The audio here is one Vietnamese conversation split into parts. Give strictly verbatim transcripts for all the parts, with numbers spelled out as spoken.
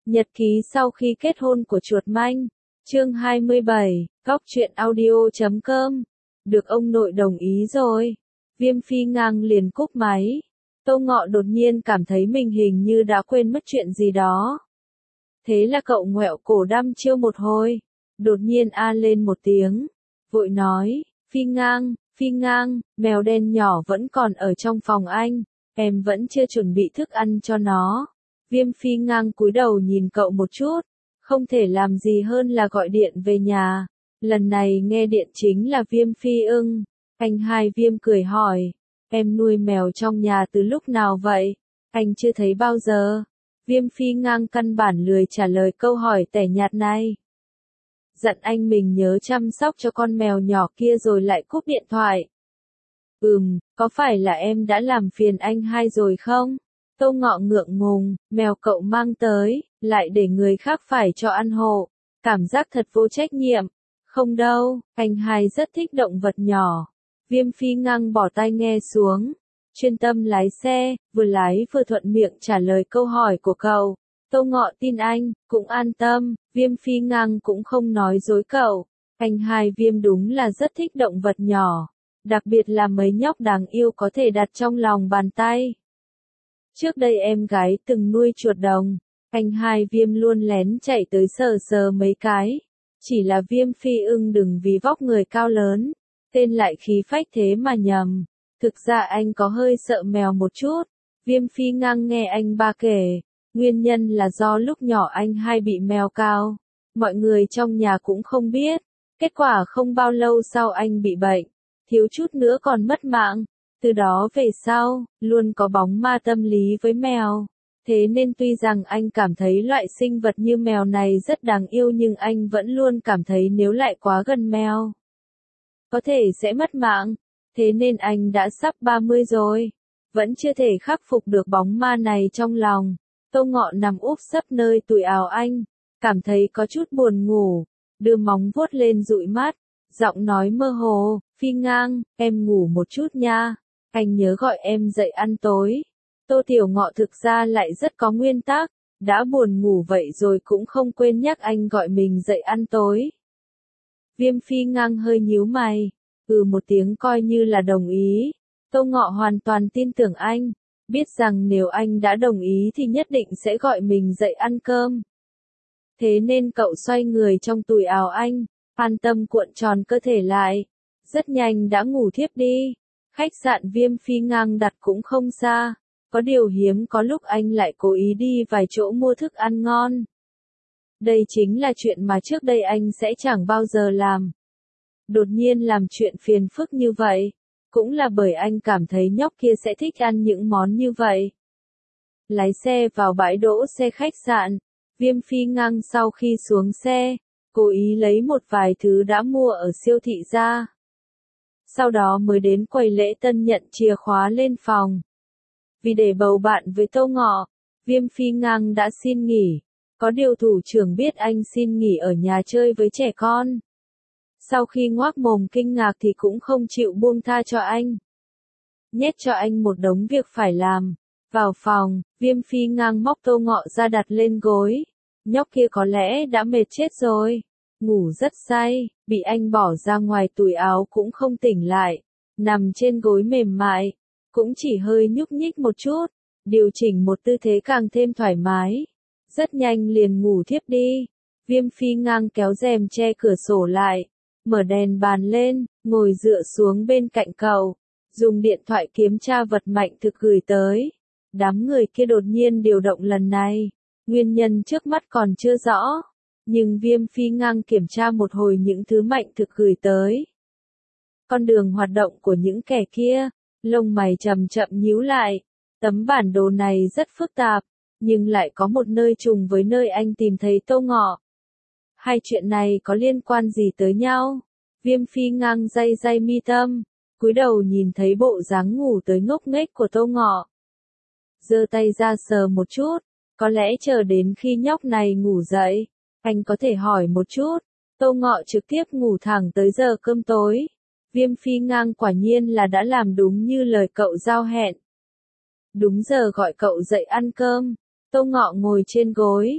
Nhật ký sau khi kết hôn của chuột manh. Chương hai mươi bảy, góc truyện audio chấm com. Được ông nội đồng ý rồi. Viêm Phi Ngang liền cúp máy. Tô Ngọ đột nhiên cảm thấy mình hình như đã quên mất chuyện gì đó. Thế là cậu ngoẹo cổ đăm chiêu một hồi. Đột nhiên a lên một tiếng. Vội nói, Phi Ngang, Phi Ngang, mèo đen nhỏ vẫn còn ở trong phòng anh. Em vẫn chưa chuẩn bị thức ăn cho nó. Viêm Phi Ngang cúi đầu nhìn cậu một chút. Không thể làm gì hơn là gọi điện về nhà. Lần này nghe điện chính là Viêm Phi ưng. Anh hai Viêm cười hỏi. Em nuôi mèo trong nhà từ lúc nào vậy? Anh chưa thấy bao giờ. Viêm Phi Ngang căn bản lười trả lời câu hỏi tẻ nhạt này. Dặn anh mình nhớ chăm sóc cho con mèo nhỏ kia rồi lại cúp điện thoại. Ừm, có phải là em đã làm phiền anh hai rồi không? Tô Ngọ ngượng ngùng, mèo cậu mang tới, lại để người khác phải cho ăn hộ. Cảm giác thật vô trách nhiệm. Không đâu, anh hai rất thích động vật nhỏ. Viêm Phi Ngang bỏ tai nghe xuống. Chuyên tâm lái xe, vừa lái vừa thuận miệng trả lời câu hỏi của cậu. Tô Ngọ tin anh, cũng an tâm, Viêm Phi Ngang cũng không nói dối cậu. Anh hai Viêm đúng là rất thích động vật nhỏ. Đặc biệt là mấy nhóc đáng yêu có thể đặt trong lòng bàn tay. Trước đây em gái từng nuôi chuột đồng, anh hai Viêm luôn lén chạy tới sờ sờ mấy cái. Chỉ là Viêm Phi ưng đừng vì vóc người cao lớn, tên lại khí phách thế mà nhầm. Thực ra anh có hơi sợ mèo một chút. Viêm Phi Ngang nghe anh ba kể, nguyên nhân là do lúc nhỏ anh hai bị mèo cào. Mọi người trong nhà cũng không biết. Kết quả không bao lâu sau anh bị bệnh, thiếu chút nữa còn mất mạng. Từ đó về sau, luôn có bóng ma tâm lý với mèo. Thế nên tuy rằng anh cảm thấy loại sinh vật như mèo này rất đáng yêu nhưng anh vẫn luôn cảm thấy nếu lại quá gần mèo, có thể sẽ mất mạng. Thế nên anh đã sắp ba mươi rồi, vẫn chưa thể khắc phục được bóng ma này trong lòng. Tô Ngọ nằm úp sấp nơi tụi áo anh, cảm thấy có chút buồn ngủ, đưa móng vuốt lên dụi mắt, giọng nói mơ hồ, Phi Ngang, em ngủ một chút nha, anh nhớ gọi em dậy ăn tối. Tô Tiểu Ngọ thực ra lại rất có nguyên tắc, đã buồn ngủ vậy rồi cũng không quên nhắc anh gọi mình dậy ăn tối. Viêm Phi Ngang hơi nhíu mày, ừ một tiếng coi như là đồng ý. Tô Ngọ hoàn toàn tin tưởng anh, biết rằng nếu anh đã đồng ý thì nhất định sẽ gọi mình dậy ăn cơm. Thế nên cậu xoay người trong tùi áo anh, an tâm cuộn tròn cơ thể lại, rất nhanh đã ngủ thiếp đi. Khách sạn Viêm Phi Ngang đặt cũng không xa, có điều hiếm có lúc anh lại cố ý đi vài chỗ mua thức ăn ngon. Đây chính là chuyện mà trước đây anh sẽ chẳng bao giờ làm. Đột nhiên làm chuyện phiền phức như vậy, cũng là bởi anh cảm thấy nhóc kia sẽ thích ăn những món như vậy. Lái xe vào bãi đỗ xe khách sạn, Viêm Phi Ngang sau khi xuống xe, cố ý lấy một vài thứ đã mua ở siêu thị ra. Sau đó mới đến quầy lễ tân nhận chìa khóa lên phòng. Vì để bầu bạn với Tô Ngọ, Viêm Phi Ngang đã xin nghỉ. Có điều thủ trưởng biết anh xin nghỉ ở nhà chơi với trẻ con. Sau khi ngoác mồm kinh ngạc thì cũng không chịu buông tha cho anh. Nhét cho anh một đống việc phải làm. Vào phòng, Viêm Phi Ngang móc Tô Ngọ ra đặt lên gối. Nhóc kia có lẽ đã mệt chết rồi. Ngủ rất say, bị anh bỏ ra ngoài tùi áo cũng không tỉnh lại. Nằm trên gối mềm mại, cũng chỉ hơi nhúc nhích một chút. Điều chỉnh một tư thế càng thêm thoải mái. Rất nhanh liền ngủ thiếp đi. Viêm Phi Ngang kéo rèm che cửa sổ lại, mở đèn bàn lên, ngồi dựa xuống bên cạnh cậu, dùng điện thoại kiểm tra vật mạnh thực gửi tới. Đám người kia đột nhiên điều động lần này, nguyên nhân trước mắt còn chưa rõ, nhưng Viêm Phi Ngang kiểm tra một hồi những thứ mạnh thực gửi tới. Con đường hoạt động của những kẻ kia, lông mày chậm chậm nhíu lại, tấm bản đồ này rất phức tạp, nhưng lại có một nơi trùng với nơi anh tìm thấy Tô Ngọ. Hai chuyện này có liên quan gì tới nhau? Viêm Phi Ngang day day mi tâm, cúi đầu nhìn thấy bộ dáng ngủ tới ngốc nghếch của Tô Ngọ. Giơ tay ra sờ một chút, có lẽ chờ đến khi nhóc này ngủ dậy, anh có thể hỏi một chút. Tô Ngọ trực tiếp ngủ thẳng tới giờ cơm tối. Viêm Phi Ngang quả nhiên là đã làm đúng như lời cậu giao hẹn. Đúng giờ gọi cậu dậy ăn cơm, Tô Ngọ ngồi trên gối,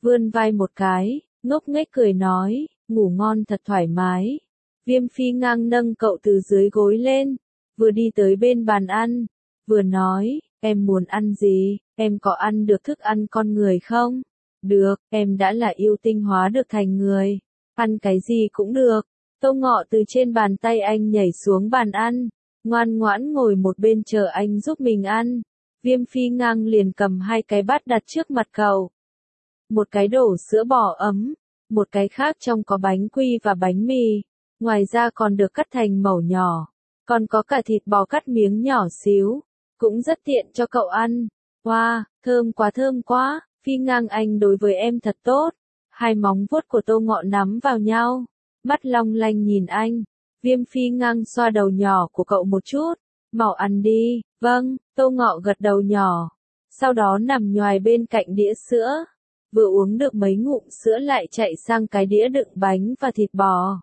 vươn vai một cái, ngốc nghếch cười nói, ngủ ngon thật thoải mái. Viêm Phi ngang nâng cậu từ dưới gối lên, vừa đi tới bên bàn ăn, vừa nói, em muốn ăn gì, em có ăn được thức ăn con người không? Được, em đã là yêu tinh hóa được thành người, ăn cái gì cũng được. Tô Ngọ từ trên bàn tay anh nhảy xuống bàn ăn, ngoan ngoãn ngồi một bên chờ anh giúp mình ăn. Viêm Phi ngang liền cầm hai cái bát đặt trước mặt cậu. Một cái đổ sữa bò ấm, một cái khác trong có bánh quy và bánh mì, ngoài ra còn được cắt thành mẩu nhỏ, còn có cả thịt bò cắt miếng nhỏ xíu, cũng rất tiện cho cậu ăn. Wow, thơm quá thơm quá, Phi ngang anh đối với em thật tốt. Hai móng vuốt của Tô Ngọ nắm vào nhau, mắt long lanh nhìn anh. Viêm Phi ngang xoa đầu nhỏ của cậu một chút, mau ăn đi. Vâng, Tô Ngọ gật đầu nhỏ, sau đó nằm nhoài bên cạnh đĩa sữa, vừa uống được mấy ngụm sữa lại chạy sang cái đĩa đựng bánh và thịt bò.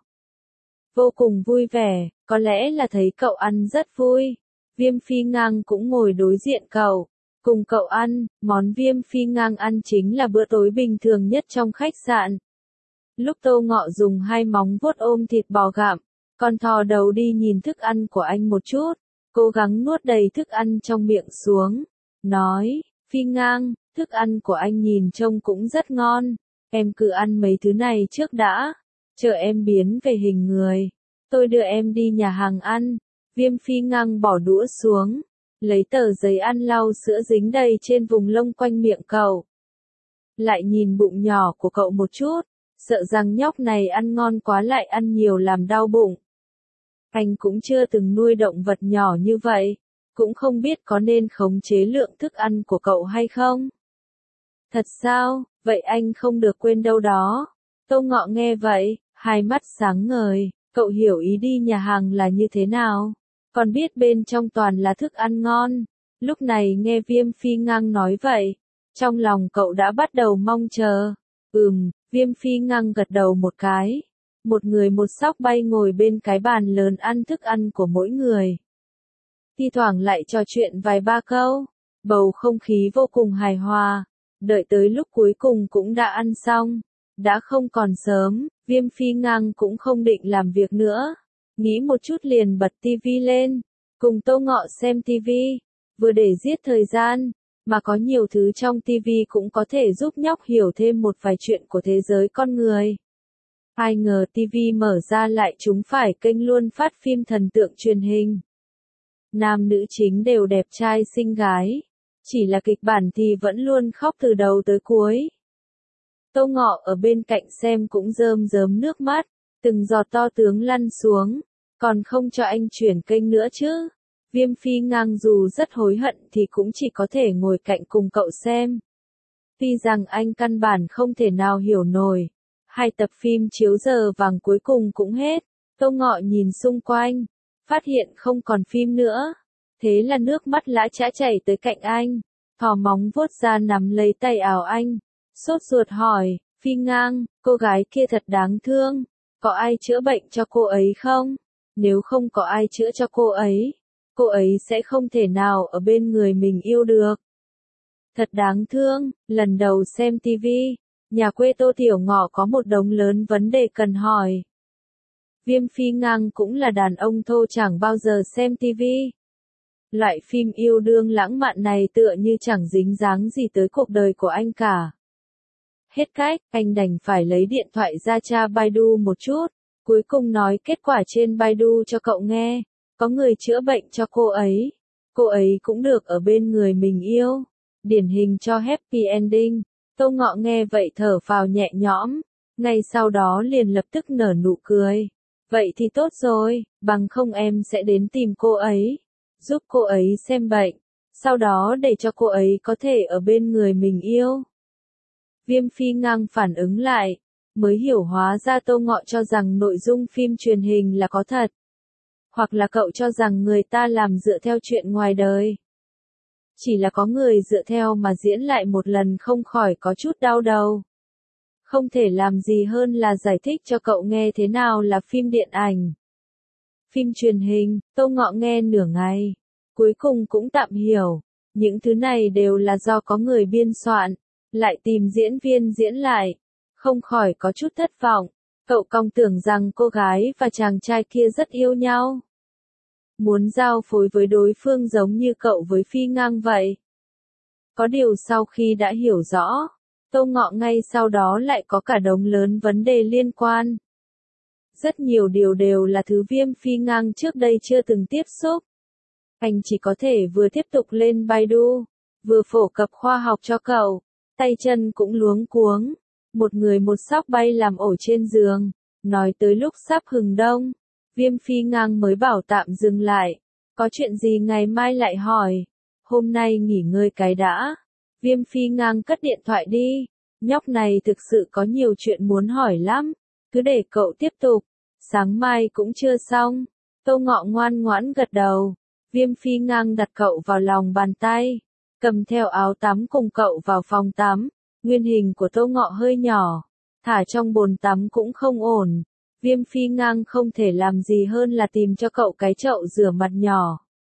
Vô cùng vui vẻ, có lẽ là thấy cậu ăn rất vui. Viêm Phi ngang cũng ngồi đối diện cậu, cùng cậu ăn. Món Viêm Phi ngang ăn chính là bữa tối bình thường nhất trong khách sạn. Lúc Tô Ngọ dùng hai móng vuốt ôm thịt bò gặm, còn thò đầu đi nhìn thức ăn của anh một chút, cố gắng nuốt đầy thức ăn trong miệng xuống, nói, Phi ngang, thức ăn của anh nhìn trông cũng rất ngon, em cứ ăn mấy thứ này trước đã, chờ em biến về hình người, tôi đưa em đi nhà hàng ăn. Viêm Phi ngang bỏ đũa xuống, lấy tờ giấy ăn lau sữa dính đầy trên vùng lông quanh miệng cậu. Lại nhìn bụng nhỏ của cậu một chút, sợ rằng nhóc này ăn ngon quá lại ăn nhiều làm đau bụng. Anh cũng chưa từng nuôi động vật nhỏ như vậy, cũng không biết có nên khống chế lượng thức ăn của cậu hay không. Thật sao, vậy anh không được quên đâu đó. Tô Ngọ nghe vậy, hai mắt sáng ngời, cậu hiểu ý đi nhà hàng là như thế nào, còn biết bên trong toàn là thức ăn ngon. Lúc này nghe Viêm Phi ngang nói vậy, trong lòng cậu đã bắt đầu mong chờ. Ừm, Viêm Phi ngang gật đầu một cái. Một người một sóc bay ngồi bên cái bàn lớn ăn thức ăn của mỗi người. Thi thoảng lại trò chuyện vài ba câu, bầu không khí vô cùng hài hòa. Đợi tới lúc cuối cùng cũng đã ăn xong, đã không còn sớm, Viêm Phi ngang cũng không định làm việc nữa. Nghĩ một chút liền bật tivi lên, cùng Tô Ngọ xem tivi, vừa để giết thời gian, mà có nhiều thứ trong tivi cũng có thể giúp nhóc hiểu thêm một vài chuyện của thế giới con người. Ai ngờ tivi mở ra lại trúng phải kênh luôn phát phim thần tượng truyền hình. Nam nữ chính đều đẹp trai xinh gái, chỉ là kịch bản thì vẫn luôn khóc từ đầu tới cuối. Tô Ngọ ở bên cạnh xem cũng rơm rớm nước mắt, từng giọt to tướng lăn xuống, còn không cho anh chuyển kênh nữa chứ. Viêm Phi ngang dù rất hối hận thì cũng chỉ có thể ngồi cạnh cùng cậu xem. Tuy rằng anh căn bản không thể nào hiểu nổi. Hai tập phim chiếu giờ vàng cuối cùng cũng hết, Tô Ngọ nhìn xung quanh, phát hiện không còn phim nữa. Thế là nước mắt lã chã chảy tới cạnh anh, thò móng vuốt ra nắm lấy tay áo anh, sốt ruột hỏi, Phi ngang, cô gái kia thật đáng thương, có ai chữa bệnh cho cô ấy không? Nếu không có ai chữa cho cô ấy, cô ấy sẽ không thể nào ở bên người mình yêu được. Thật đáng thương, lần đầu xem tivi. Nhà quê Tô Tiểu Ngọ có một đống lớn vấn đề cần hỏi. Viêm Phi ngang cũng là đàn ông thô chẳng bao giờ xem tivi. Loại phim yêu đương lãng mạn này tựa như chẳng dính dáng gì tới cuộc đời của anh cả. Hết cách, anh đành phải lấy điện thoại ra tra Baidu một chút, cuối cùng nói kết quả trên Baidu cho cậu nghe, có người chữa bệnh cho cô ấy. Cô ấy cũng được ở bên người mình yêu, điển hình cho happy ending. Tô Ngọ nghe vậy thở phào nhẹ nhõm, ngay sau đó liền lập tức nở nụ cười. Vậy thì tốt rồi, bằng không em sẽ đến tìm cô ấy, giúp cô ấy xem bệnh, sau đó để cho cô ấy có thể ở bên người mình yêu. Viêm Phi ngang phản ứng lại, mới hiểu hóa ra Tô Ngọ cho rằng nội dung phim truyền hình là có thật. Hoặc là cậu cho rằng người ta làm dựa theo chuyện ngoài đời. Chỉ là có người dựa theo mà diễn lại một lần không khỏi có chút đau đầu. Không thể làm gì hơn là giải thích cho cậu nghe thế nào là phim điện ảnh. Phim truyền hình, Tô Ngọ nghe nửa ngày, cuối cùng cũng tạm hiểu. Những thứ này đều là do có người biên soạn, lại tìm diễn viên diễn lại, không khỏi có chút thất vọng. Cậu cong tưởng rằng cô gái và chàng trai kia rất yêu nhau, muốn giao phối với đối phương giống như cậu với Phi Ngang vậy. Có điều sau khi đã hiểu rõ, Tô Ngọ ngay sau đó lại có cả đống lớn vấn đề liên quan. Rất nhiều điều đều là thứ Viêm Phi Ngang trước đây chưa từng tiếp xúc. Anh chỉ có thể vừa tiếp tục lên Baidu, vừa phổ cập khoa học cho cậu, tay chân cũng luống cuống. Một người một sóc bay làm ổ trên giường, nói tới lúc sắp hừng đông, Viêm Phi Ngang mới bảo tạm dừng lại. Có chuyện gì ngày mai lại hỏi, hôm nay nghỉ ngơi cái đã. Viêm Phi Ngang cất điện thoại đi, nhóc này thực sự có nhiều chuyện muốn hỏi lắm, cứ để cậu tiếp tục, sáng mai cũng chưa xong. Tô Ngọ ngoan ngoãn gật đầu, Viêm Phi Ngang đặt cậu vào lòng bàn tay, cầm theo áo tắm cùng cậu vào phòng tắm. Nguyên hình của Tô Ngọ hơi nhỏ, thả trong bồn tắm cũng không ổn. Viêm Phi Ngang không thể làm gì hơn là tìm cho cậu cái chậu rửa mặt nhỏ,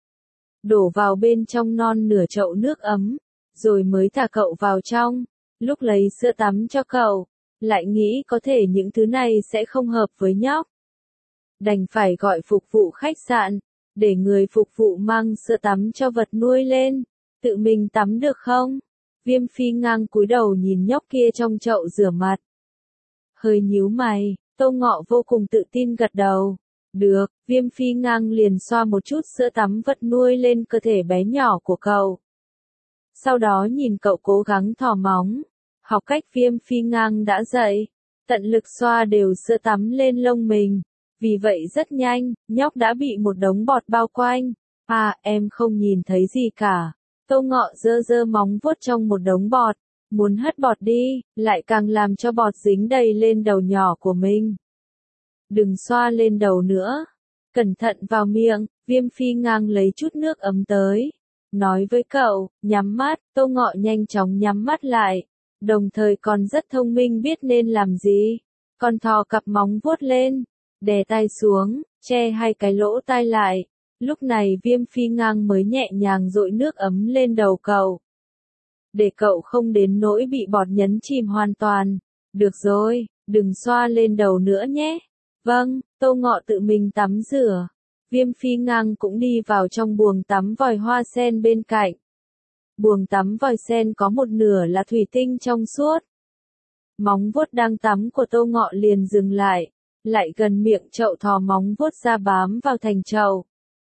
đổ vào bên trong non nửa chậu nước ấm, rồi mới thả cậu vào trong. Lúc lấy sữa tắm cho cậu, lại nghĩ có thể những thứ này sẽ không hợp với nhóc. Đành phải gọi phục vụ khách sạn, để người phục vụ mang sữa tắm cho vật nuôi lên. Tự mình tắm được không? Viêm Phi Ngang cúi đầu nhìn nhóc kia trong chậu rửa mặt, hơi nhíu mày. Tô Ngọ vô cùng tự tin gật đầu. Được. Viêm Phi Ngang liền xoa một chút sữa tắm vật nuôi lên cơ thể bé nhỏ của cậu. Sau đó nhìn cậu cố gắng thò móng, học cách Viêm Phi Ngang đã dạy, tận lực xoa đều sữa tắm lên lông mình. Vì vậy rất nhanh, nhóc đã bị một đống bọt bao quanh. À, em không nhìn thấy gì cả. Tô Ngọ giơ giơ móng vuốt trong một đống bọt, muốn hất bọt đi, lại càng làm cho bọt dính đầy lên đầu nhỏ của mình. Đừng xoa lên đầu nữa, cẩn thận vào miệng. Viêm Phi Ngang lấy chút nước ấm tới, nói với cậu, nhắm mắt. Tô Ngọ nhanh chóng nhắm mắt lại, đồng thời còn rất thông minh biết nên làm gì. Con thò cặp móng vuốt lên, đè tai xuống, che hai cái lỗ tai lại. Lúc này Viêm Phi Ngang mới nhẹ nhàng dội nước ấm lên đầu cậu, để cậu không đến nỗi bị bọt nhấn chìm hoàn toàn. Được rồi, đừng xoa lên đầu nữa nhé. Vâng. Tô Ngọ tự mình tắm rửa. Viêm Phi Ngang cũng đi vào trong buồng tắm vòi hoa sen bên cạnh. Buồng tắm vòi sen có một nửa là thủy tinh trong suốt. Móng vuốt đang tắm của Tô Ngọ liền dừng lại, lại gần miệng chậu thò móng vuốt ra bám vào thành chậu,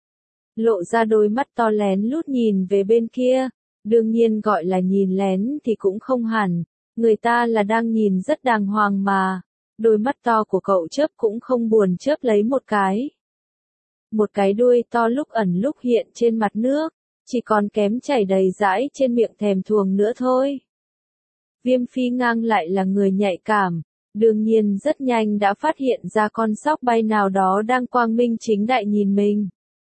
lộ ra đôi mắt to lén lút nhìn về bên kia. Đương nhiên gọi là nhìn lén thì cũng không hẳn, người ta là đang nhìn rất đàng hoàng mà. Đôi mắt to của cậu chớp cũng không buồn chớp lấy một cái. Một cái đuôi to lúc ẩn lúc hiện trên mặt nước, chỉ còn kém chảy đầy dãi trên miệng thèm thuồng nữa thôi. Viêm Phi Ngang lại là người nhạy cảm, đương nhiên rất nhanh đã phát hiện ra con sóc bay nào đó đang quang minh chính đại nhìn mình.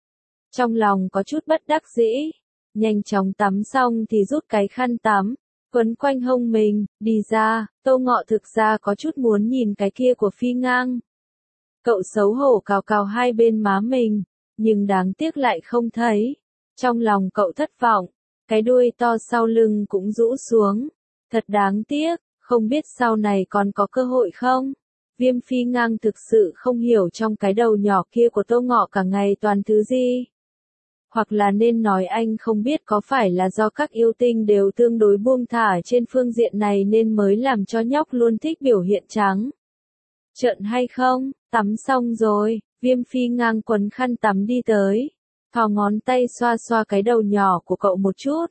Trong lòng có chút bất đắc dĩ, nhanh chóng tắm xong thì rút cái khăn tắm, quấn quanh hông mình, đi ra. Tô Ngọ thực ra có chút muốn nhìn cái kia của Phi Ngang. Cậu xấu hổ cào cào hai bên má mình, nhưng đáng tiếc lại không thấy. Trong lòng cậu thất vọng, cái đuôi to sau lưng cũng rũ xuống. Thật đáng tiếc, không biết sau này còn có cơ hội không? Viêm Phi Ngang thực sự không hiểu trong cái đầu nhỏ kia của Tô Ngọ cả ngày toàn thứ gì. Hoặc là nên nói anh không biết có phải là do các yêu tinh đều tương đối buông thả trên phương diện này nên mới làm cho nhóc luôn thích biểu hiện trắng trợn hay không? Tắm xong rồi, Viêm Phi Ngang quấn khăn tắm đi tới, thò ngón tay xoa xoa cái đầu nhỏ của cậu một chút.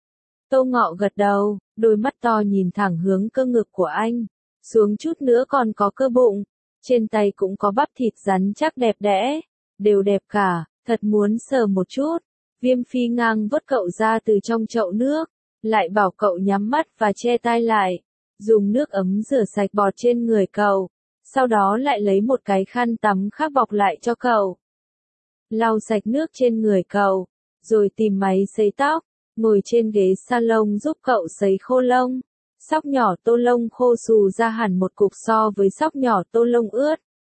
Tô Ngọ gật đầu, đôi mắt to nhìn thẳng hướng cơ ngực của anh, xuống chút nữa còn có cơ bụng, trên tay cũng có bắp thịt rắn chắc đẹp đẽ, đều đẹp cả. Thật muốn sờ một chút. Viêm Phi Ngang vớt cậu ra từ trong chậu nước, lại bảo cậu nhắm mắt và che tai lại, dùng nước ấm rửa sạch bọt trên người cậu, sau đó lại lấy một cái khăn tắm khác bọc lại cho cậu. Lau sạch nước trên người cậu, rồi tìm máy sấy tóc, ngồi trên ghế salon giúp cậu sấy khô lông. Sóc nhỏ Tô lông khô xù ra hẳn một cục so với sóc nhỏ Tô lông ướt.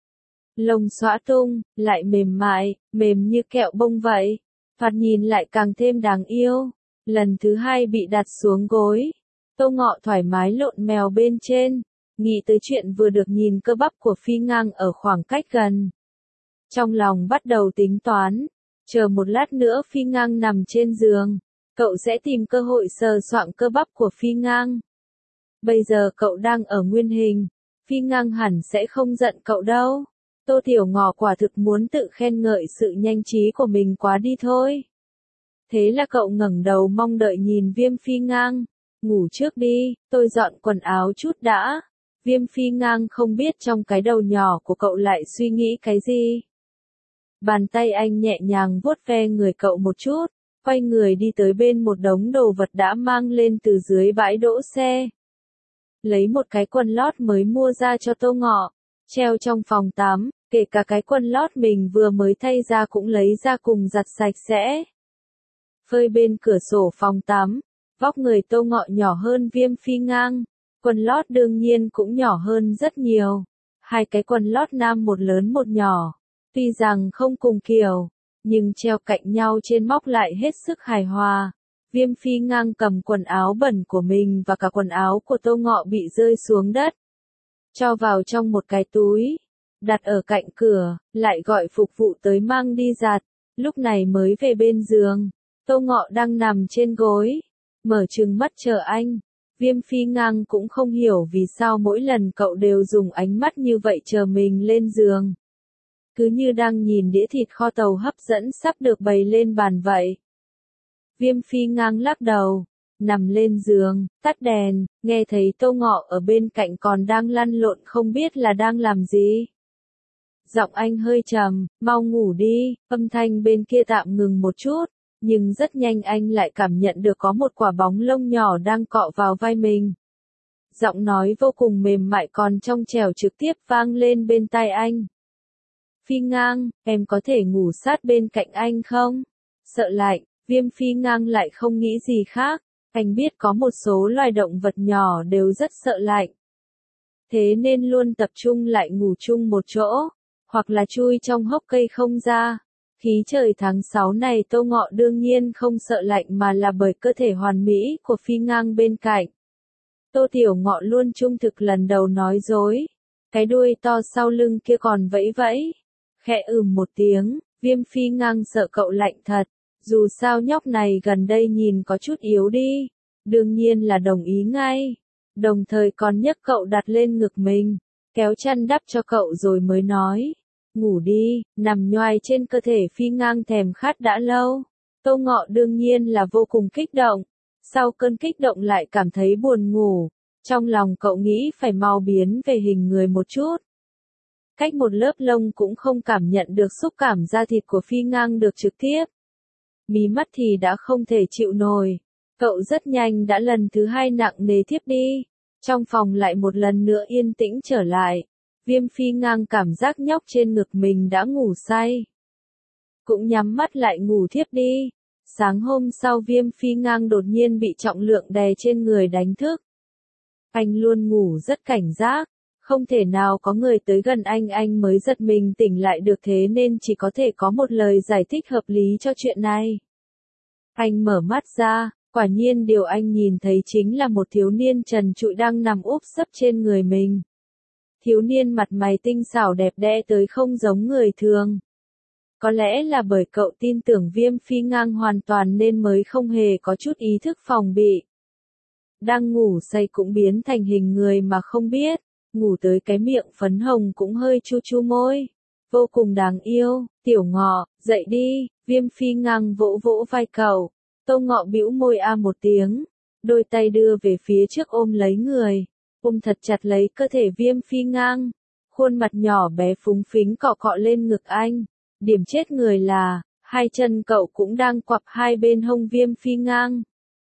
Lông xõa tung, lại mềm mại, mềm như kẹo bông vậy. Thoạt nhìn lại càng thêm đáng yêu. Lần thứ hai bị đặt xuống gối, Tô Ngọ thoải mái lộn mèo bên trên, nghĩ tới chuyện vừa được nhìn cơ bắp của Phi Ngang ở khoảng cách gần. Trong lòng bắt đầu tính toán, chờ một lát nữa Phi Ngang nằm trên giường, cậu sẽ tìm cơ hội sờ soạng cơ bắp của Phi Ngang. Bây giờ cậu đang ở nguyên hình, Phi Ngang hẳn sẽ không giận cậu đâu. Tô Tiểu Ngọ quả thực muốn tự khen ngợi sự nhanh trí của mình quá đi thôi. Thế là cậu ngẩng đầu mong đợi nhìn Viêm Phi Ngang. Ngủ trước đi, tôi dọn quần áo chút đã. Viêm Phi Ngang không biết trong cái đầu nhỏ của cậu lại suy nghĩ cái gì. Bàn tay anh nhẹ nhàng vuốt ve người cậu một chút, quay người đi tới bên một đống đồ vật đã mang lên từ dưới bãi đỗ xe. Lấy một cái quần lót mới mua ra cho Tô Ngọ, treo trong phòng tắm, kể cả cái quần lót mình vừa mới thay ra cũng lấy ra cùng giặt sạch sẽ. Phơi bên cửa sổ phòng tắm, vóc người Tô Ngọ nhỏ hơn Viêm Phi Ngang, quần lót đương nhiên cũng nhỏ hơn rất nhiều. Hai cái quần lót nam một lớn một nhỏ, tuy rằng không cùng kiểu, nhưng treo cạnh nhau trên móc lại hết sức hài hòa. Viêm Phi Ngang cầm quần áo bẩn của mình và cả quần áo của Tô Ngọ bị rơi xuống đất, cho vào trong một cái túi, đặt ở cạnh cửa, lại gọi phục vụ tới mang đi giặt. Lúc này mới về bên giường, Tô Ngọ đang nằm trên gối, mở trừng mắt chờ anh. Viêm Phi Ngang cũng không hiểu vì sao mỗi lần cậu đều dùng ánh mắt như vậy chờ mình lên giường. Cứ như đang nhìn đĩa thịt kho tàu hấp dẫn sắp được bày lên bàn vậy. Viêm Phi Ngang lắc đầu, nằm lên giường, tắt đèn, nghe thấy Tô Ngọ ở bên cạnh còn đang lăn lộn không biết là đang làm gì. Giọng anh hơi trầm, mau ngủ đi, âm thanh bên kia tạm ngừng một chút, nhưng rất nhanh anh lại cảm nhận được có một quả bóng lông nhỏ đang cọ vào vai mình. Giọng nói vô cùng mềm mại còn trong trẻo trực tiếp vang lên bên tai anh. Phi Ngang, em có thể ngủ sát bên cạnh anh không? Sợ lạnh, Viêm Phi Ngang lại không nghĩ gì khác, anh biết có một số loài động vật nhỏ đều rất sợ lạnh. Thế nên luôn tập trung lại ngủ chung một chỗ, hoặc là chui trong hốc cây không ra. Khí trời tháng sáu này Tô Ngọ đương nhiên không sợ lạnh mà là bởi cơ thể hoàn mỹ của Phi Ngang bên cạnh. Tô Tiểu Ngọ luôn trung thực lần đầu nói dối, cái đuôi to sau lưng kia còn vẫy vẫy. Khẽ ừm một tiếng, Viêm Phi Ngang sợ cậu lạnh thật, dù sao nhóc này gần đây nhìn có chút yếu đi, đương nhiên là đồng ý ngay, đồng thời còn nhấc cậu đặt lên ngực mình, kéo chăn đắp cho cậu rồi mới nói, ngủ đi, nằm nhoài trên cơ thể Phi Ngang thèm khát đã lâu. Tô Ngọ đương nhiên là vô cùng kích động, sau cơn kích động lại cảm thấy buồn ngủ, trong lòng cậu nghĩ phải mau biến về hình người một chút. Cách một lớp lông cũng không cảm nhận được xúc cảm da thịt của Phi Ngang được trực tiếp. Mí mắt thì đã không thể chịu nổi, cậu rất nhanh đã lần thứ hai nặng nề thiếp đi, trong phòng lại một lần nữa yên tĩnh trở lại. Viêm Phi Ngang cảm giác nhóc trên ngực mình đã ngủ say, cũng nhắm mắt lại ngủ thiếp đi. Sáng hôm sau Viêm Phi Ngang đột nhiên bị trọng lượng đè trên người đánh thức. Anh luôn ngủ rất cảnh giác, không thể nào có người tới gần anh anh mới giật mình tỉnh lại được, thế nên chỉ có thể có một lời giải thích hợp lý cho chuyện này. Anh mở mắt ra, quả nhiên điều anh nhìn thấy chính là một thiếu niên trần trụi đang nằm úp sấp trên người mình. Thiếu niên mặt mày tinh xảo đẹp đẽ tới không giống người thường. Có lẽ là bởi cậu tin tưởng Viêm Phi Ngang hoàn toàn nên mới không hề có chút ý thức phòng bị. Đang ngủ say cũng biến thành hình người mà không biết, ngủ tới cái miệng phấn hồng cũng hơi chu chu môi. Vô cùng đáng yêu, Tiểu Ngọ, dậy đi, Viêm Phi Ngang vỗ vỗ vai cậu. Tô Ngọ bĩu môi a một tiếng, đôi tay đưa về phía trước ôm lấy người, ôm thật chặt lấy cơ thể Viêm Phi Ngang. Khuôn mặt nhỏ bé phúng phính cọ cọ lên ngực anh. Điểm chết người là, hai chân cậu cũng đang quặp hai bên hông Viêm Phi Ngang.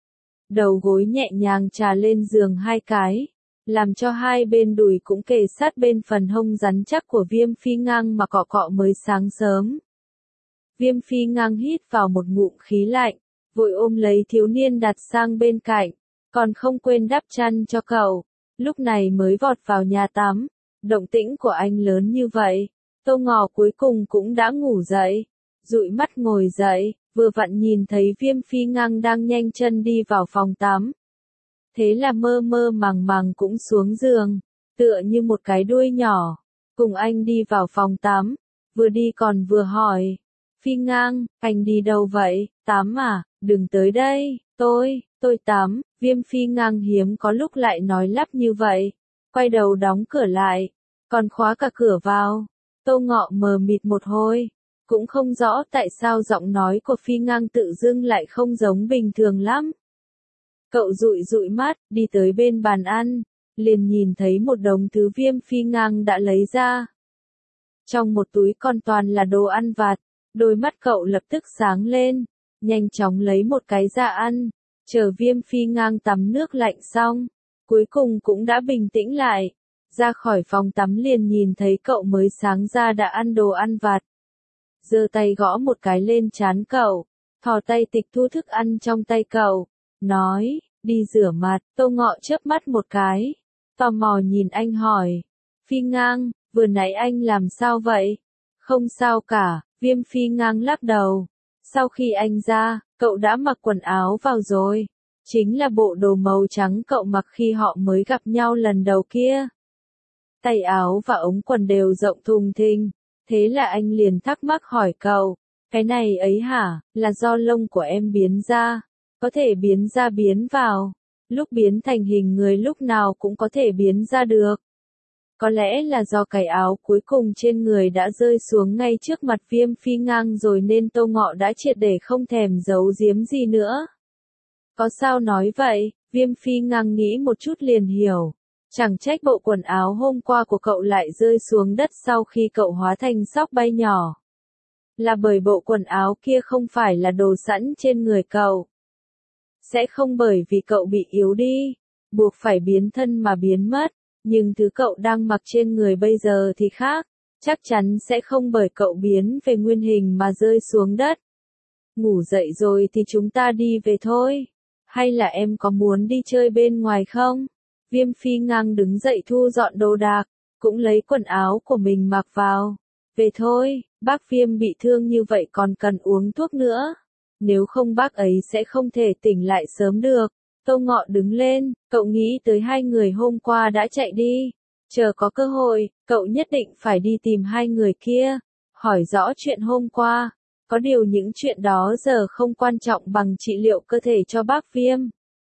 Đầu gối nhẹ nhàng trà lên giường hai cái, làm cho hai bên đùi cũng kề sát bên phần hông rắn chắc của Viêm Phi Ngang mà cọ cọ mới sáng sớm. Viêm Phi Ngang hít vào một ngụm khí lạnh, vội ôm lấy thiếu niên đặt sang bên cạnh, còn không quên đắp chăn cho cậu, lúc này mới vọt vào nhà tắm. Động tĩnh của anh lớn như vậy, Tô Ngọ cuối cùng cũng đã ngủ dậy, dụi mắt ngồi dậy, vừa vặn nhìn thấy Viêm Phi Ngang đang nhanh chân đi vào phòng tắm. Thế là mơ mơ màng màng cũng xuống giường, tựa như một cái đuôi nhỏ, cùng anh đi vào phòng tắm, vừa đi còn vừa hỏi, Phi Ngang, anh đi đâu vậy, tắm à, đừng tới đây, tôi, tôi tắm, Viêm Phi Ngang hiếm có lúc lại nói lắp như vậy, quay đầu đóng cửa lại, còn khóa cả cửa vào. Tô Ngọ mờ mịt một hồi, cũng không rõ tại sao giọng nói của Phi Ngang tự dưng lại không giống bình thường lắm. Cậu dụi dụi mắt, đi tới bên bàn ăn, liền nhìn thấy một đống thứ Viêm Phi Ngang đã lấy ra. Trong một túi còn toàn là đồ ăn vặt, đôi mắt cậu lập tức sáng lên, nhanh chóng lấy một cái ra ăn, chờ Viêm Phi Ngang tắm nước lạnh xong, cuối cùng cũng đã bình tĩnh lại. Ra khỏi phòng tắm liền nhìn thấy cậu mới sáng ra đã ăn đồ ăn vặt. Giơ tay gõ một cái lên trán cậu, thò tay tịch thu thức ăn trong tay cậu, nói, đi rửa mặt. Tô Ngọ chớp mắt một cái, tò mò nhìn anh hỏi, Phi Ngang, vừa nãy anh làm sao vậy? Không sao cả, Viêm Phi Ngang lắc đầu. Sau khi anh ra, cậu đã mặc quần áo vào rồi. Chính là bộ đồ màu trắng cậu mặc khi họ mới gặp nhau lần đầu kia. Tay áo và ống quần đều rộng thùng thình, thế là anh liền thắc mắc hỏi cậu, cái này ấy hả, là do lông của em biến ra, có thể biến ra biến vào, lúc biến thành hình người lúc nào cũng có thể biến ra được. Có lẽ là do cái áo cuối cùng trên người đã rơi xuống ngay trước mặt Viêm Phi Ngang rồi nên Tô Ngọ đã triệt để không thèm giấu giếm gì nữa. Có sao nói vậy, Viêm Phi Ngang nghĩ một chút liền hiểu. Chẳng trách bộ quần áo hôm qua của cậu lại rơi xuống đất sau khi cậu hóa thành sóc bay nhỏ. Là bởi bộ quần áo kia không phải là đồ sẵn trên người cậu. Sẽ không bởi vì cậu bị yếu đi, buộc phải biến thân mà biến mất, nhưng thứ cậu đang mặc trên người bây giờ thì khác, chắc chắn sẽ không bởi cậu biến về nguyên hình mà rơi xuống đất. Ngủ dậy rồi thì chúng ta đi về thôi, hay là em có muốn đi chơi bên ngoài không? Viêm Phi Ngang đứng dậy thu dọn đồ đạc, cũng lấy quần áo của mình mặc vào. Về thôi, bác Viêm bị thương như vậy còn cần uống thuốc nữa. Nếu không bác ấy sẽ không thể tỉnh lại sớm được. Tô Ngọ đứng lên, cậu nghĩ tới hai người hôm qua đã chạy đi. Chờ có cơ hội, cậu nhất định phải đi tìm hai người kia, hỏi rõ chuyện hôm qua. Có điều những chuyện đó giờ không quan trọng bằng trị liệu cơ thể cho bác Viêm.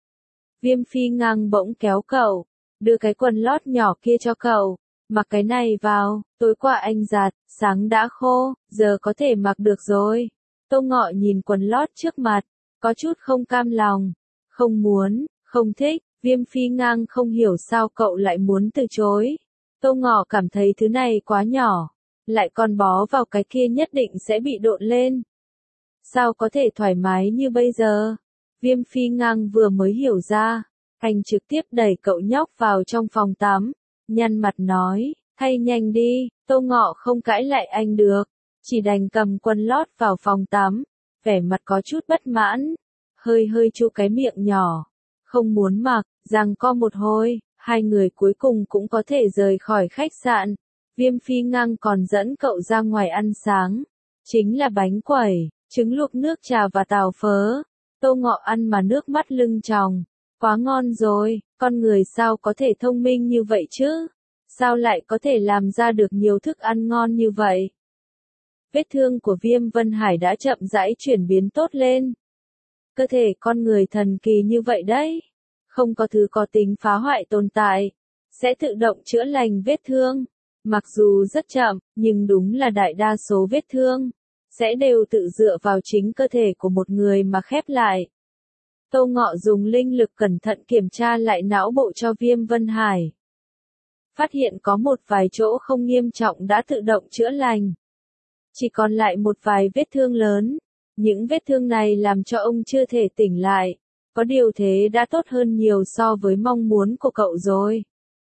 Viêm Phi Ngang bỗng kéo cậu, đưa cái quần lót nhỏ kia cho cậu, mặc cái này vào, tối qua anh giặt, sáng đã khô, giờ có thể mặc được rồi. Tô Ngọ nhìn quần lót trước mặt, có chút không cam lòng, không muốn, không thích, Viêm Phi Ngang không hiểu sao cậu lại muốn từ chối. Tô Ngọ cảm thấy thứ này quá nhỏ, lại còn bó vào cái kia nhất định sẽ bị độn lên. Sao có thể thoải mái như bây giờ? Viêm Phi Ngang vừa mới hiểu ra, anh trực tiếp đẩy cậu nhóc vào trong phòng tắm, nhăn mặt nói, thay nhanh đi. Tô Ngọ không cãi lại anh được, chỉ đành cầm quần lót vào phòng tắm, vẻ mặt có chút bất mãn, hơi hơi chu cái miệng nhỏ, không muốn mặc, giằng co một hồi, hai người cuối cùng cũng có thể rời khỏi khách sạn. Viêm Phi Ngang còn dẫn cậu ra ngoài ăn sáng, chính là bánh quẩy, trứng luộc nước trà và tàu phớ. Tô Ngọ ăn mà nước mắt lưng tròng, quá ngon rồi, con người sao có thể thông minh như vậy chứ? Sao lại có thể làm ra được nhiều thức ăn ngon như vậy? Vết thương của Viêm Vân Hải đã chậm rãi chuyển biến tốt lên. Cơ thể con người thần kỳ như vậy đấy, không có thứ có tính phá hoại tồn tại, sẽ tự động chữa lành vết thương. Mặc dù rất chậm, nhưng đúng là đại đa số vết thương sẽ đều tự dựa vào chính cơ thể của một người mà khép lại. Tô Ngọ dùng linh lực cẩn thận kiểm tra lại não bộ cho Viêm Vân Hải. Phát hiện có một vài chỗ không nghiêm trọng đã tự động chữa lành. Chỉ còn lại một vài vết thương lớn. Những vết thương này làm cho ông chưa thể tỉnh lại. Có điều thế đã tốt hơn nhiều so với mong muốn của cậu rồi.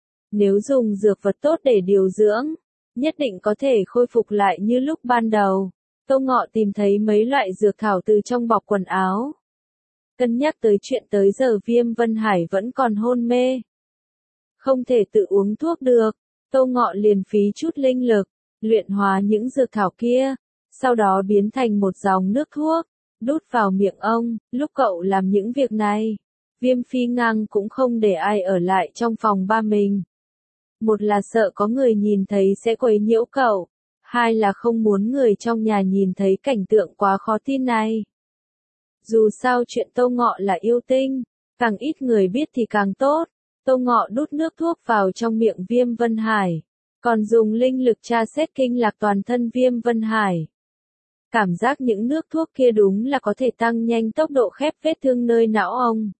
Nếu dùng dược vật tốt để điều dưỡng, nhất định có thể khôi phục lại như lúc ban đầu. Tô Ngọ tìm thấy mấy loại dược thảo từ trong bọc quần áo. Cân nhắc tới chuyện tới giờ Viêm Vân Hải vẫn còn hôn mê, không thể tự uống thuốc được, Tô Ngọ liền phí chút linh lực, luyện hóa những dược thảo kia, sau đó biến thành một dòng nước thuốc, đút vào miệng ông. Lúc cậu làm những việc này, Viêm Phi Ngang cũng không để ai ở lại trong phòng ba mình. Một là sợ có người nhìn thấy sẽ quấy nhiễu cậu, hai là không muốn người trong nhà nhìn thấy cảnh tượng quá khó tin này. Dù sao chuyện Tô Ngọ là yêu tinh, càng ít người biết thì càng tốt. Tô Ngọ đút nước thuốc vào trong miệng Viêm Vân Hải, còn dùng linh lực tra xét kinh lạc toàn thân Viêm Vân Hải. Cảm giác những nước thuốc kia đúng là có thể tăng nhanh tốc độ khép vết thương nơi não ông.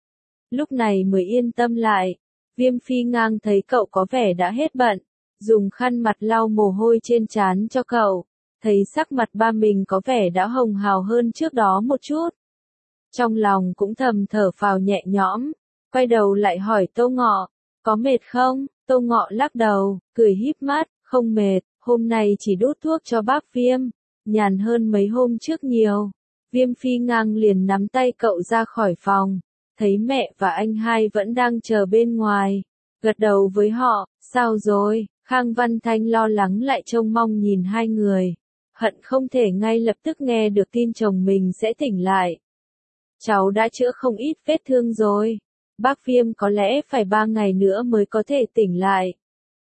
Lúc này mới yên tâm lại. Viêm Phi Ngang thấy cậu có vẻ đã hết bận, dùng khăn mặt lau mồ hôi trên trán cho cậu, thấy sắc mặt ba mình có vẻ đã hồng hào hơn trước đó một chút. Trong lòng cũng thầm thở phào nhẹ nhõm, quay đầu lại hỏi Tô Ngọ, có mệt không? Tô Ngọ lắc đầu, cười híp mắt, không mệt, hôm nay chỉ đút thuốc cho bác Viêm, nhàn hơn mấy hôm trước nhiều. Viêm Phi Ngang liền nắm tay cậu ra khỏi phòng, thấy mẹ và anh hai vẫn đang chờ bên ngoài, gật đầu với họ, sao rồi? Khang Văn Thanh lo lắng lại trông mong nhìn hai người, hận không thể ngay lập tức nghe được tin chồng mình sẽ tỉnh lại. Cháu đã chữa không ít vết thương rồi, bác Viêm có lẽ phải ba ngày nữa mới có thể tỉnh lại.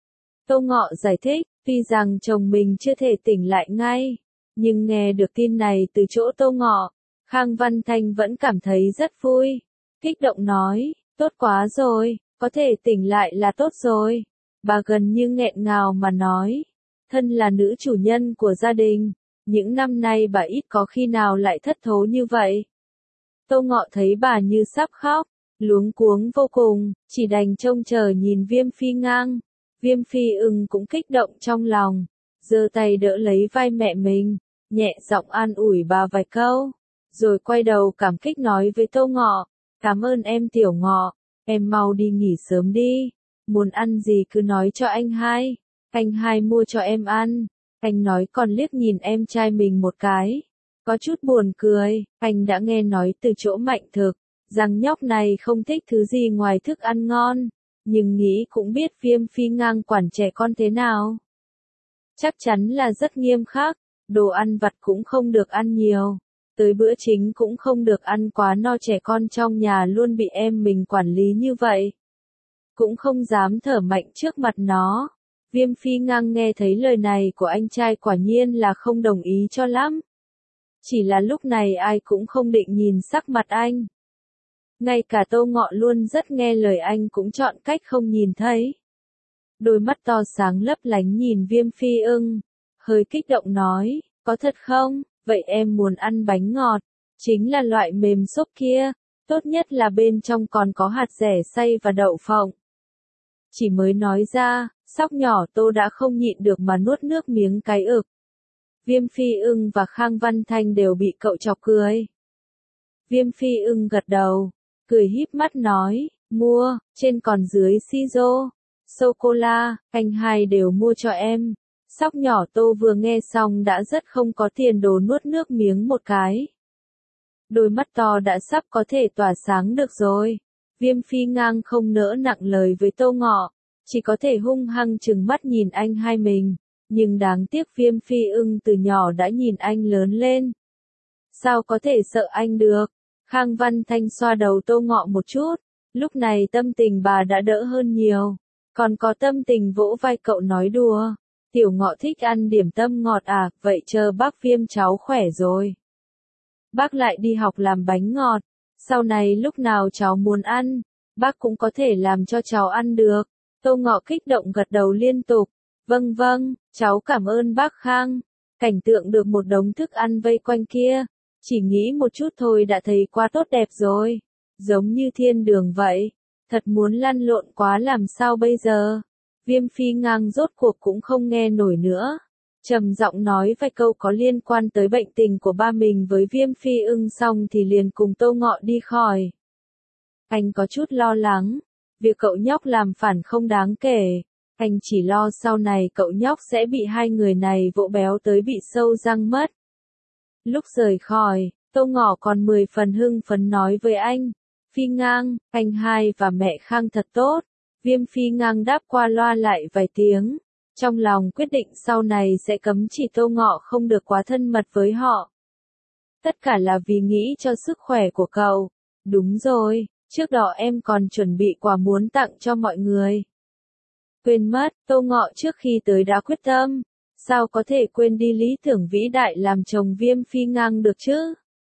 Tô Ngọ giải thích, tuy rằng chồng mình chưa thể tỉnh lại ngay, nhưng nghe được tin này từ chỗ Tô Ngọ, Khang Văn Thanh vẫn cảm thấy rất vui. Kích động nói, tốt quá rồi, có thể tỉnh lại là tốt rồi. Bà gần như nghẹn ngào mà nói, thân là nữ chủ nhân của gia đình, những năm nay bà ít có khi nào lại thất thố như vậy. Tô Ngọ thấy bà như sắp khóc, luống cuống vô cùng, chỉ đành trông chờ nhìn Viêm Phi Ngang. Viêm Phi Ưng cũng kích động trong lòng, giơ tay đỡ lấy vai mẹ mình, nhẹ giọng an ủi bà vài câu, rồi quay đầu cảm kích nói với Tô Ngọ, cảm ơn em Tiểu Ngọ, em mau đi nghỉ sớm đi, muốn ăn gì cứ nói cho anh hai, anh hai mua cho em ăn. Anh nói còn liếc nhìn em trai mình một cái, có chút buồn cười, anh đã nghe nói từ chỗ Mạnh Thực, rằng nhóc này không thích thứ gì ngoài thức ăn ngon, nhưng nghĩ cũng biết Viêm Phi Ngang quản trẻ con thế nào. Chắc chắn là rất nghiêm khắc, đồ ăn vặt cũng không được ăn nhiều, tới bữa chính cũng không được ăn quá no, trẻ con trong nhà luôn bị em mình quản lý như vậy. Cũng không dám thở mạnh trước mặt nó. Viêm Phi Ngang nghe thấy lời này của anh trai quả nhiên là không đồng ý cho lắm. Chỉ là lúc này ai cũng không định nhìn sắc mặt anh. Ngay cả Tô Ngọ luôn rất nghe lời anh cũng chọn cách không nhìn thấy. Đôi mắt to sáng lấp lánh nhìn Viêm Phi Ưng, hơi kích động nói, có thật không? Vậy em muốn ăn bánh ngọt, chính là loại mềm xốp kia, tốt nhất là bên trong còn có hạt dẻ xay và đậu phộng. Chỉ mới nói ra, sóc nhỏ Tô đã không nhịn được mà nuốt nước miếng cái ực. Viêm Phi Ưng và Khang Văn Thanh đều bị cậu chọc cười. Viêm Phi Ưng gật đầu, cười híp mắt nói, mua, trên còn dưới siro, sô-cô-la, anh hai đều mua cho em. Sóc nhỏ Tô vừa nghe xong đã rất không có tiền đồ nuốt nước miếng một cái. Đôi mắt to đã sắp có thể tỏa sáng được rồi. Viêm Phi Ngang không nỡ nặng lời với Tô Ngọ, chỉ có thể hung hăng trừng mắt nhìn anh hai mình, nhưng đáng tiếc Viêm Phi Ưng từ nhỏ đã nhìn anh lớn lên. Sao có thể sợ anh được? Khang Văn Thanh xoa đầu Tô Ngọ một chút, lúc này tâm tình bà đã đỡ hơn nhiều, còn có tâm tình vỗ vai cậu nói đùa. Tiểu Ngọ thích ăn điểm tâm ngọt à, vậy chờ bác Viêm cháu khỏe rồi. Bác lại đi học làm bánh ngọt, sau này lúc nào cháu muốn ăn, bác cũng có thể làm cho cháu ăn được. Tô Ngọ kích động gật đầu liên tục, vâng vâng, cháu cảm ơn bác Khang. Cảnh tượng được một đống thức ăn vây quanh kia, chỉ nghĩ một chút thôi đã thấy quá tốt đẹp rồi, giống như thiên đường vậy, thật muốn lăn lộn quá làm sao bây giờ. Viêm Phi Ngang rốt cuộc cũng không nghe nổi nữa, trầm giọng nói vài câu có liên quan tới bệnh tình của ba mình với Viêm Phi Ưng xong thì liền cùng Tô Ngọ đi khỏi. Anh có chút lo lắng, việc cậu nhóc làm phản không đáng kể, anh chỉ lo sau này cậu nhóc sẽ bị hai người này vỗ béo tới bị sâu răng mất. Lúc rời khỏi, Tô Ngọ còn mười phần hưng phấn nói với anh, Phi Ngang, anh hai và mẹ Khang thật tốt. Viêm Phi Ngang đáp qua loa lại vài tiếng, trong lòng quyết định sau này sẽ cấm chỉ Tô Ngọ không được quá thân mật với họ. Tất cả là vì nghĩ cho sức khỏe của cậu. Đúng rồi, Trước đó em còn chuẩn bị quà muốn tặng cho mọi người. Quên mất, Tô Ngọ trước khi tới đã quyết tâm. Sao có thể quên đi lý tưởng vĩ đại làm chồng Viêm Phi Ngang được chứ?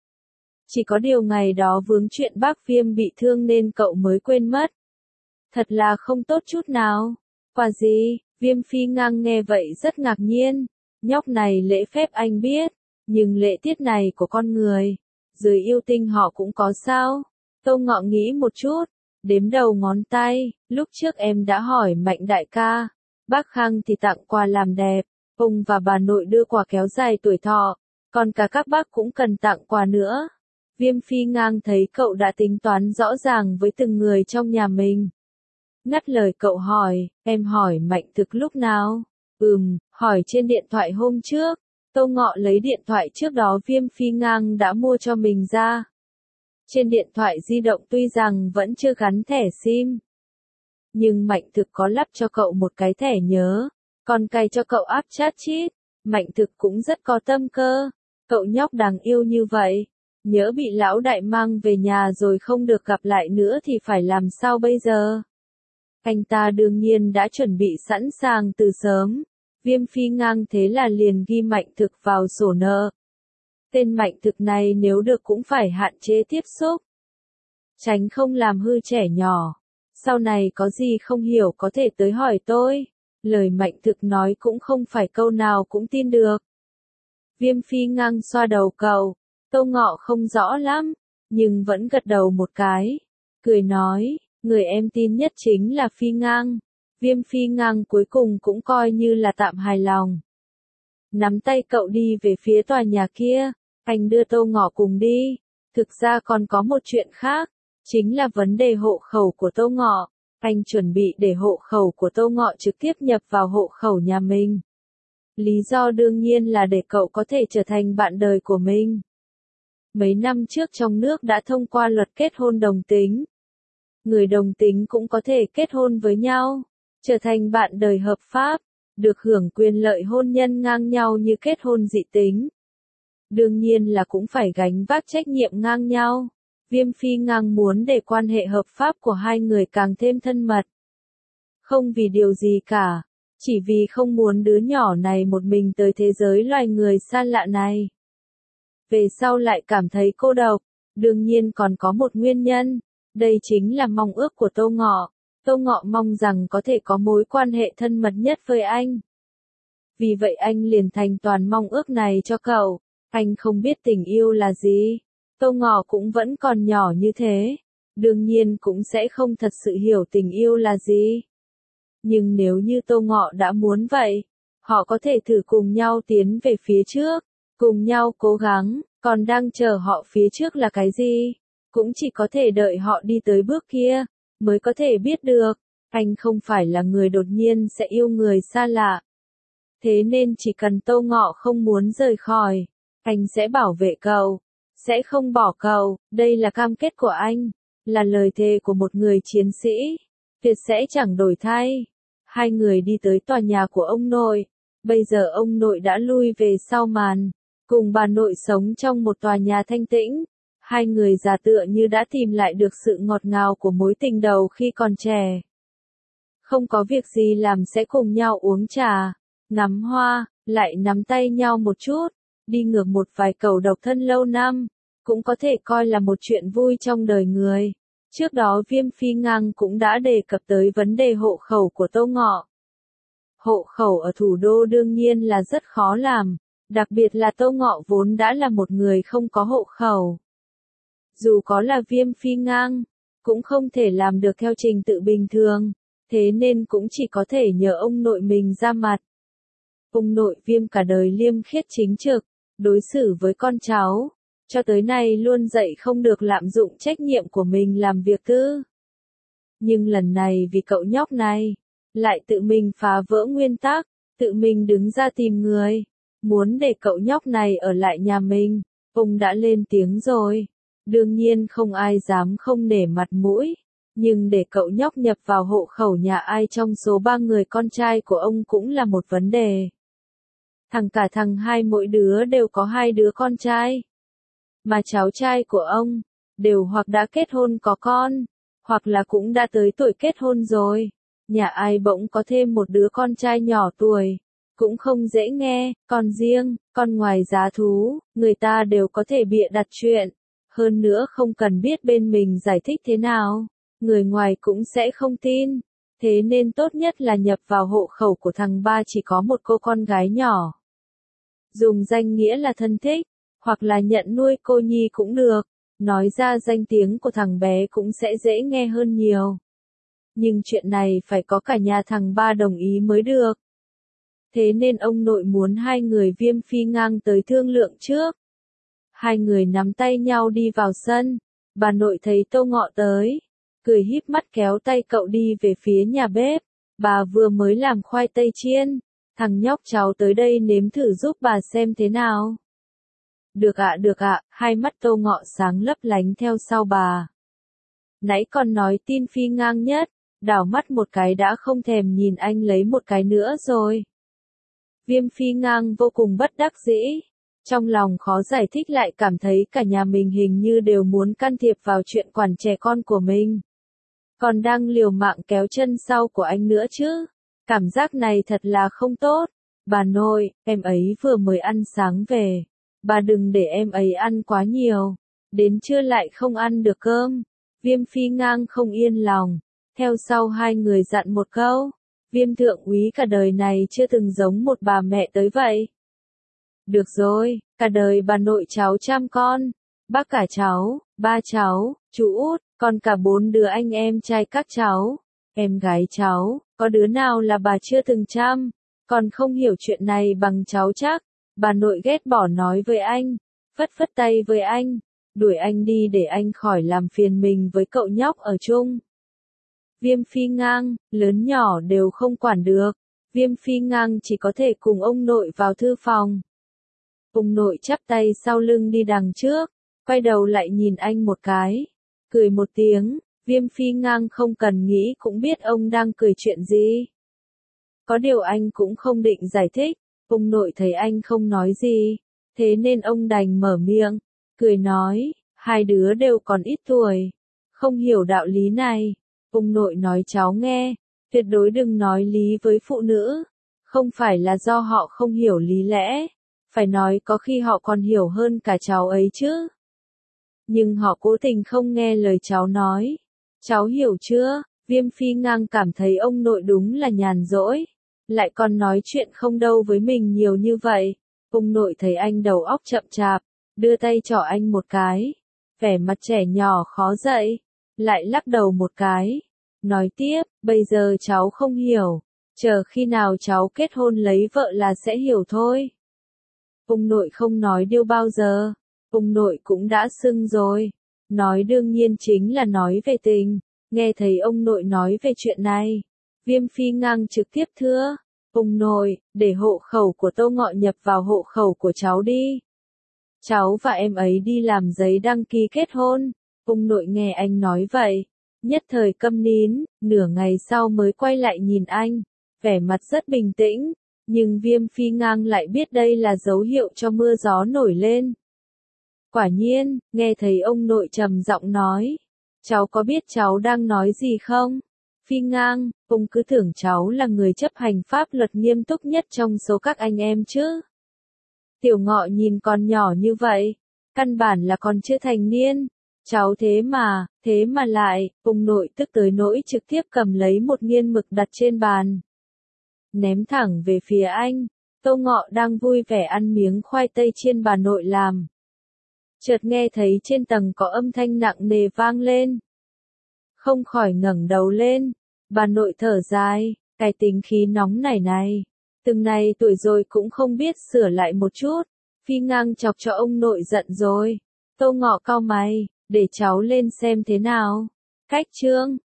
Chỉ có điều ngày đó vướng chuyện bác Viêm bị thương nên cậu mới quên mất. Thật là không tốt chút nào. Quà gì? Viêm Phi Ngang nghe vậy rất ngạc nhiên. Nhóc này lễ phép anh biết, nhưng lễ tiết này của con người, dưới yêu tinh họ cũng có sao? Tô Ngọ nghĩ một chút, đếm đầu ngón tay, lúc trước em đã hỏi Mạnh đại ca, bác Khang thì tặng quà làm đẹp, ông và bà nội đưa quà kéo dài tuổi thọ, còn cả các bác cũng cần tặng quà nữa. Viêm Phi Ngang thấy cậu đã tính toán rõ ràng với từng người trong nhà mình. Ngắt lời cậu hỏi, em hỏi Mạnh Thực lúc nào? Ừm, hỏi trên điện thoại hôm trước. Tô Ngọ lấy điện thoại trước đó Viêm Phi Ngang đã mua cho mình ra. Trên điện thoại di động tuy rằng vẫn chưa gắn thẻ SIM, nhưng Mạnh Thực có lắp cho cậu một cái thẻ nhớ, còn cài cho cậu app chat chít. Mạnh Thực cũng rất có tâm cơ. Cậu nhóc đáng yêu như vậy, nhớ bị lão đại mang về nhà rồi không được gặp lại nữa thì phải làm sao bây giờ? Anh ta đương nhiên đã chuẩn bị sẵn sàng từ sớm. Viêm Phi Ngang thế là liền ghi Mạnh Thực vào sổ nợ. Tên Mạnh Thực này nếu được cũng phải hạn chế tiếp xúc, tránh không làm hư trẻ nhỏ. Sau này có gì không hiểu có thể tới hỏi tôi. Lời Mạnh Thực nói cũng không phải câu nào cũng tin được. Viêm Phi Ngang xoa đầu cậu. Tô Ngọ không rõ lắm, nhưng vẫn gật đầu một cái. Cười nói, người em tin nhất chính là Phi Ngang. Viêm Phi Ngang cuối cùng cũng coi như là tạm hài lòng. Nắm tay cậu đi về phía tòa nhà kia. Anh đưa Tô Ngọ cùng đi. Thực ra còn có một chuyện khác, chính là vấn đề hộ khẩu của Tô Ngọ. Anh chuẩn bị để hộ khẩu của Tô Ngọ trực tiếp nhập vào hộ khẩu nhà mình. Lý do đương nhiên là để cậu có thể trở thành bạn đời của mình. Mấy năm trước trong nước đã thông qua luật kết hôn đồng tính. Người đồng tính cũng có thể kết hôn với nhau, trở thành bạn đời hợp pháp, được hưởng quyền lợi hôn nhân ngang nhau như kết hôn dị tính. Đương nhiên là cũng phải gánh vác trách nhiệm ngang nhau. Viêm Phi Ngang muốn để quan hệ hợp pháp của hai người càng thêm thân mật. Không vì điều gì cả, chỉ vì không muốn đứa nhỏ này một mình tới thế giới loài người xa lạ này. Về sau lại cảm thấy cô độc, đương nhiên còn có một nguyên nhân, đây chính là mong ước của Tô Ngọ. Tô Ngọ mong rằng có thể có mối quan hệ thân mật nhất với anh. Vì vậy anh liền thành toàn mong ước này cho cậu. Anh không biết tình yêu là gì. Tô Ngọ cũng vẫn còn nhỏ như thế, đương nhiên cũng sẽ không thật sự hiểu tình yêu là gì. Nhưng nếu như Tô Ngọ đã muốn vậy, họ có thể thử cùng nhau tiến về phía trước, cùng nhau cố gắng, còn đang chờ họ phía trước là cái gì? Cũng chỉ có thể đợi họ đi tới bước kia, mới có thể biết được. Anh không phải là người đột nhiên sẽ yêu người xa lạ. Thế nên chỉ cần Tô Ngọ không muốn rời khỏi, anh sẽ bảo vệ cậu, sẽ không bỏ cậu. Đây là cam kết của anh, là lời thề của một người chiến sĩ, tuyệt sẽ chẳng đổi thay. Hai người đi tới tòa nhà của ông nội. Bây giờ ông nội đã lui về sau màn, cùng bà nội sống trong một tòa nhà thanh tĩnh. Hai người già tựa như đã tìm lại được sự ngọt ngào của mối tình đầu khi còn trẻ. Không có việc gì làm sẽ cùng nhau uống trà, ngắm hoa, lại nắm tay nhau một chút, đi ngược một vài cầu độc thân lâu năm, cũng có thể coi là một chuyện vui trong đời người. Trước đó Viêm Phi Ngang cũng đã đề cập tới vấn đề hộ khẩu của Tô Ngọ. Hộ khẩu ở thủ đô đương nhiên là rất khó làm, đặc biệt là Tô Ngọ vốn đã là một người không có hộ khẩu. Dù có là Viêm Phi Ngang, cũng không thể làm được theo trình tự bình thường, thế nên cũng chỉ có thể nhờ ông nội mình ra mặt. Ông nội Viêm cả đời liêm khiết chính trực, đối xử với con cháu, cho tới nay luôn dạy không được lạm dụng trách nhiệm của mình làm việc tư. Nhưng lần này vì cậu nhóc này, lại tự mình phá vỡ nguyên tắc, tự mình đứng ra tìm người, muốn để cậu nhóc này ở lại nhà mình. Ông đã lên tiếng rồi, đương nhiên không ai dám không nể mặt mũi, nhưng để cậu nhóc nhập vào hộ khẩu nhà ai trong số ba người con trai của ông cũng là một vấn đề. Thằng cả thằng hai mỗi đứa đều có hai đứa con trai, mà cháu trai của ông, đều hoặc đã kết hôn có con, hoặc là cũng đã tới tuổi kết hôn rồi. Nhà ai bỗng có thêm một đứa con trai nhỏ tuổi, cũng không dễ nghe, còn riêng, con ngoài giá thú, người ta đều có thể bịa đặt chuyện. Hơn nữa không cần biết bên mình giải thích thế nào, người ngoài cũng sẽ không tin. Thế nên tốt nhất là nhập vào hộ khẩu của thằng ba chỉ có một cô con gái nhỏ. Dùng danh nghĩa là thân thích, hoặc là nhận nuôi cô nhi cũng được, nói ra danh tiếng của thằng bé cũng sẽ dễ nghe hơn nhiều. Nhưng chuyện này phải có cả nhà thằng ba đồng ý mới được. Thế nên ông nội muốn hai người Viêm Phi Ngang tới thương lượng trước. Hai người nắm tay nhau đi vào sân, bà nội thấy Tô Ngọ tới, cười híp mắt kéo tay cậu đi về phía nhà bếp. Bà vừa mới làm khoai tây chiên, thằng nhóc cháu tới đây nếm thử giúp bà xem thế nào. Được ạ, được ạ, hai mắt Tô Ngọ sáng lấp lánh theo sau bà. Nãy còn nói tin Phi Ngang nhất, đảo mắt một cái đã không thèm nhìn anh lấy một cái nữa rồi. Viêm Phi Ngang vô cùng bất đắc dĩ, trong lòng khó giải thích lại cảm thấy cả nhà mình hình như đều muốn can thiệp vào chuyện quản trẻ con của mình. Còn đang liều mạng kéo chân sau của anh nữa chứ, cảm giác này thật là không tốt. Bà nội, em ấy vừa mới ăn sáng về, bà đừng để em ấy ăn quá nhiều, đến trưa lại không ăn được cơm. Viêm Phi Ngang không yên lòng, theo sau hai người dặn một câu. Viêm thượng úy cả đời này chưa từng giống một bà mẹ tới vậy. Được rồi, cả đời bà nội cháu chăm con, bác cả cháu, ba cháu, chú út, còn cả bốn đứa anh em trai các cháu, em gái cháu, có đứa nào là bà chưa từng chăm, còn không hiểu chuyện này bằng cháu chắc. Bà nội ghét bỏ nói với anh, phất phất tay với anh, đuổi anh đi để anh khỏi làm phiền mình với cậu nhóc ở chung. Viêm Phi Ngang, lớn nhỏ đều không quản được, Viêm Phi Ngang chỉ có thể cùng ông nội vào thư phòng. Ông nội chắp tay sau lưng đi đằng trước, quay đầu lại nhìn anh một cái, cười một tiếng. Viêm Phi Ngang không cần nghĩ cũng biết ông đang cười chuyện gì. Có điều anh cũng không định giải thích, ông nội thấy anh không nói gì, thế nên ông đành mở miệng, cười nói, hai đứa đều còn ít tuổi, không hiểu đạo lý này. Ông nội nói cháu nghe, tuyệt đối đừng nói lý với phụ nữ, không phải là do họ không hiểu lý lẽ, phải nói có khi họ còn hiểu hơn cả cháu ấy chứ. Nhưng họ cố tình không nghe lời cháu nói. Cháu hiểu chưa? Viêm Phi Ngang cảm thấy ông nội đúng là nhàn rỗi, lại còn nói chuyện không đâu với mình nhiều như vậy. Ông nội thấy anh đầu óc chậm chạp, đưa tay trỏ anh một cái, vẻ mặt trẻ nhỏ khó dậy, lại lắc đầu một cái, nói tiếp, bây giờ cháu không hiểu, chờ khi nào cháu kết hôn lấy vợ là sẽ hiểu thôi. Ông nội không nói điêu bao giờ, ông nội cũng đã xưng rồi, nói đương nhiên chính là nói về tình. Nghe thấy ông nội nói về chuyện này, Viêm Phi Ngang trực tiếp thưa, ông nội, để hộ khẩu của Tô Ngọ nhập vào hộ khẩu của cháu đi. Cháu và em ấy đi làm giấy đăng ký kết hôn. Ông nội nghe anh nói vậy, nhất thời câm nín, nửa ngày sau mới quay lại nhìn anh, vẻ mặt rất bình tĩnh, nhưng Viêm Phi Ngang lại biết đây là dấu hiệu cho mưa gió nổi lên. Quả nhiên, nghe thấy ông nội trầm giọng nói, cháu có biết cháu đang nói gì không? Phi Ngang, ông cứ tưởng cháu là người chấp hành pháp luật nghiêm túc nhất trong số các anh em chứ. Tiểu Ngọ nhìn con nhỏ như vậy, căn bản là còn chưa thành niên. Cháu thế mà, thế mà lại, ông nội tức tới nỗi trực tiếp cầm lấy một nghiên mực đặt trên bàn. Ném thẳng về phía anh. Tô Ngọ đang vui vẻ ăn miếng khoai tây chiên bà nội làm. Chợt nghe thấy trên tầng có âm thanh nặng nề vang lên. Không khỏi ngẩng đầu lên, bà nội thở dài, cái tính khí nóng nảy này, từng này tuổi rồi cũng không biết sửa lại một chút. Phi Ngang chọc cho ông nội giận rồi. Tô Ngọ cau mày, để cháu lên xem thế nào. Cách chương